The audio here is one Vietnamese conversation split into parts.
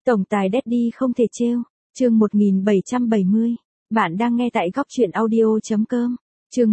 Tổng tài Daddy không thể trêu. Chương 1770. Bạn đang nghe tại góc chuyện audio.com. Chương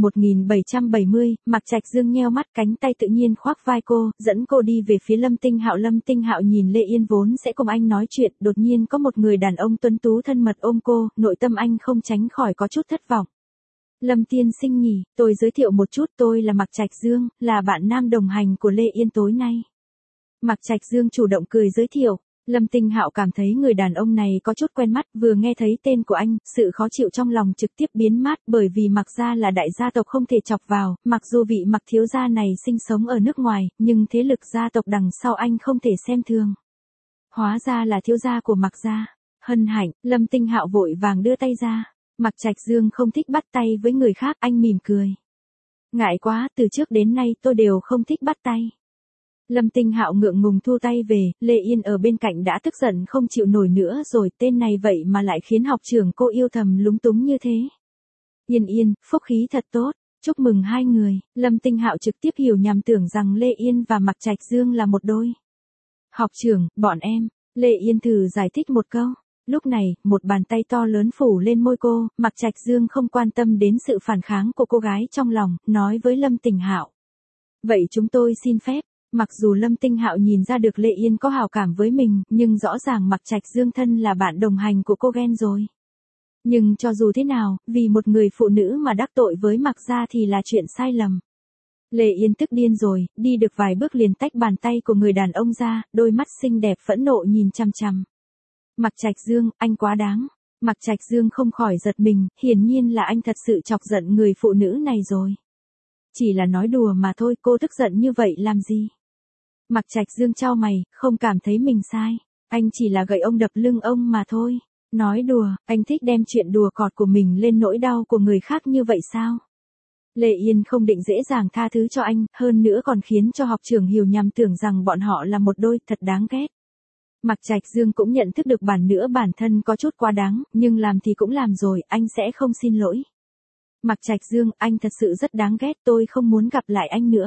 1770, Mạc Trạch Dương nheo mắt, cánh tay tự nhiên khoác vai cô, dẫn cô đi về phía Lâm Tinh Hạo. Lâm Tinh Hạo nhìn Lê Yên vốn sẽ cùng anh nói chuyện, đột nhiên có một người đàn ông tuấn tú thân mật ôm cô, nội tâm anh không tránh khỏi có chút thất vọng. Lâm tiên sinh nhỉ, tôi giới thiệu một chút, tôi là Mạc Trạch Dương, là bạn nam đồng hành của Lê Yên tối nay. Mạc Trạch Dương chủ động cười giới thiệu. Lâm Tinh Hạo cảm thấy người đàn ông này có chút quen mắt, vừa nghe thấy tên của anh, sự khó chịu trong lòng trực tiếp biến mất, bởi vì Mạc gia là đại gia tộc không thể chọc vào, mặc dù vị Mạc thiếu gia này sinh sống ở nước ngoài, nhưng thế lực gia tộc đằng sau anh không thể xem thường. Hóa ra là thiếu gia của Mạc gia. Hân hạnh, Lâm Tinh Hạo vội vàng đưa tay ra. Mạc Trạch Dương không thích bắt tay với người khác, anh mỉm cười. Ngại quá, từ trước đến nay tôi đều không thích bắt tay. Lâm Tinh Hạo ngượng ngùng thu tay về, Lê Yên ở bên cạnh đã tức giận không chịu nổi nữa rồi, tên này vậy mà lại khiến học trưởng cô yêu thầm lúng túng như thế. Yên Yên, phúc khí thật tốt, chúc mừng hai người. Lâm Tinh Hạo trực tiếp hiểu nhầm tưởng rằng Lê Yên và Mạc Trạch Dương là một đôi. Học trưởng, bọn em. Lê Yên thử giải thích một câu. Lúc này, một bàn tay to lớn phủ lên môi cô, Mạc Trạch Dương không quan tâm đến sự phản kháng của cô gái trong lòng, nói với Lâm Tinh Hạo. Vậy chúng tôi xin phép. Mặc dù Lâm Tinh Hạo nhìn ra được Lê Yên có hảo cảm với mình, nhưng rõ ràng Mạc Trạch Dương thân là bạn đồng hành của cô ghen rồi. Nhưng cho dù thế nào, vì một người phụ nữ mà đắc tội với Mạc gia thì là chuyện sai lầm. Lê Yên tức điên rồi, đi được vài bước liền tách bàn tay của người đàn ông ra, đôi mắt xinh đẹp phẫn nộ nhìn chằm chằm. Mạc Trạch Dương, anh quá đáng. Mạc Trạch Dương không khỏi giật mình, hiển nhiên là anh thật sự chọc giận người phụ nữ này rồi. Chỉ là nói đùa mà thôi, cô tức giận như vậy làm gì? Mạc Trạch Dương chau mày, không cảm thấy mình sai. Anh chỉ là gậy ông đập lưng ông mà thôi. Nói đùa, anh thích đem chuyện đùa cợt của mình lên nỗi đau của người khác như vậy sao? Lê Yên không định dễ dàng tha thứ cho anh, hơn nữa còn khiến cho học trưởng hiểu nhầm tưởng rằng bọn họ là một đôi, thật đáng ghét. Mạc Trạch Dương cũng nhận thức được bản thân có chút quá đáng, nhưng làm thì cũng làm rồi, anh sẽ không xin lỗi. Mạc Trạch Dương, anh thật sự rất đáng ghét, tôi không muốn gặp lại anh nữa.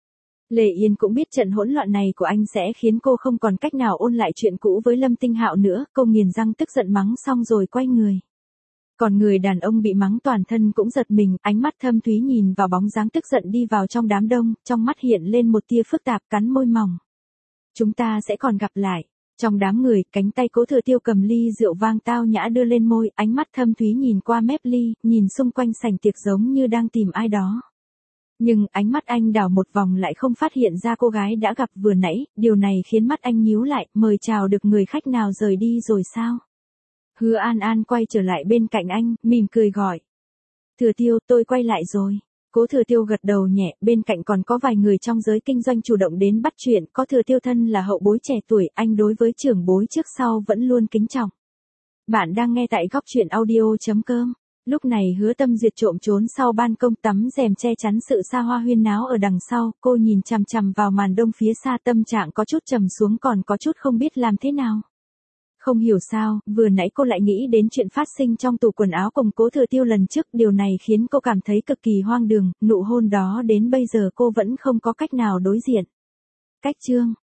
Lê Yên cũng biết trận hỗn loạn này của anh sẽ khiến cô không còn cách nào ôn lại chuyện cũ với Lâm Tinh Hạo nữa, cô nghiền răng tức giận mắng xong rồi quay người. Còn người đàn ông bị mắng toàn thân cũng giật mình, ánh mắt thâm thúy nhìn vào bóng dáng tức giận đi vào trong đám đông, trong mắt hiện lên một tia phức tạp, cắn môi mỏng. Chúng ta sẽ còn gặp lại. Trong đám người, cánh tay Cố Thừa Tiêu cầm ly rượu vang tao nhã đưa lên môi, ánh mắt thâm thúy nhìn qua mép ly, nhìn xung quanh sảnh tiệc giống như đang tìm ai đó. Nhưng ánh mắt anh đảo một vòng lại không phát hiện ra cô gái đã gặp vừa nãy, điều này khiến mắt anh nhíu lại, mời chào được người khách nào rời đi rồi sao? Hứa An An quay trở lại bên cạnh anh, mỉm cười gọi. Thừa Tiêu, tôi quay lại rồi. Cố Thừa Tiêu gật đầu nhẹ, bên cạnh còn có vài người trong giới kinh doanh chủ động đến bắt chuyện, có Thừa Tiêu thân là hậu bối trẻ tuổi, anh đối với trưởng bối trước sau vẫn luôn kính trọng. Bạn đang nghe tại góc chuyện audio.com. Lúc này Hứa Tâm Duyệt trộm trốn sau ban công tắm rèm che chắn sự xa hoa huyên náo ở đằng sau, cô nhìn chằm chằm vào màn đông phía xa, tâm trạng có chút trầm xuống, còn có chút không biết làm thế nào. Không hiểu sao, vừa nãy cô lại nghĩ đến chuyện phát sinh trong tủ quần áo cùng Cố Thừa Tiêu lần trước, điều này khiến cô cảm thấy cực kỳ hoang đường, nụ hôn đó đến bây giờ cô vẫn không có cách nào đối diện. Cách chương